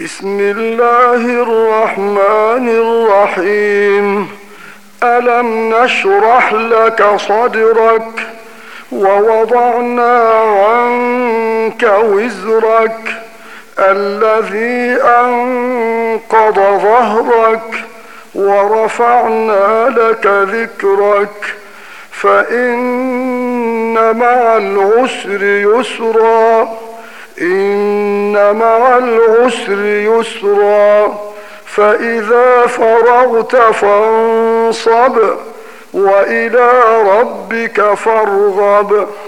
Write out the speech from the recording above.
بسم الله الرحمن الرحيم. ألم نشرح لك صدرك ووضعنا عنك وزرك الذي أنقض ظهرك ورفعنا لك ذكرك فإن مع العسر يسرا إن مع العسر يسرا فإذا فرغت فانصب وإلى ربك فارغب.